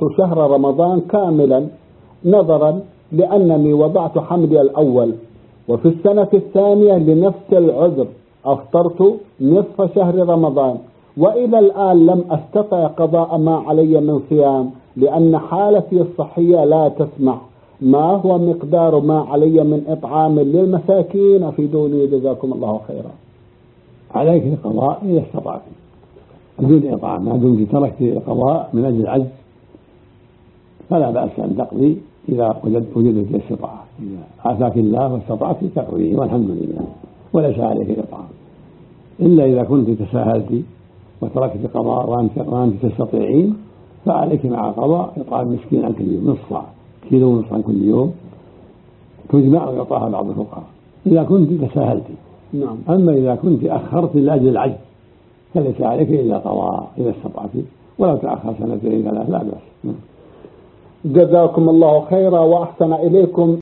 شهر رمضان كاملا، نظرا لأنني وضعت حملي الأول، وفي السنة الثانية لنفس العذر أفطرت نصف شهر رمضان، وإلى الآن لم أستطع قضاء ما علي من صيام لأن حالتي الصحية لا تسمح. ما هو مقدار ما علي من إطعام للمساكين؟ أفيدوني جزاكم الله خيرا. عليك القضاء إذا استطعت بدون إطعام، ما دمت تركت القضاء من أجل العجز فلا بأس أن تقضي إذا وجدت الاستطاعة. إذا عافاك الله واستطعت تقضيه والحمد لله وليس عليك الإطعام، إلا إذا كنت تساهلت وتركت القضاء وأنت تستطيعين فعليك مع قضاء إطعام مسكين عن كل يوم، نصف صاع، كيلو ونصف عن كل يوم، تجمع ويعطاها بعض الفقراء إذا كنت تساهلت. نعم. أما إذا كنت أخرت لأجل العجز فليس عليك إلا قضاء إذا استطعت، ولو تأخر سنتين ثلاث لا بأس. جزاكم الله خيرا وأحسن إليكم.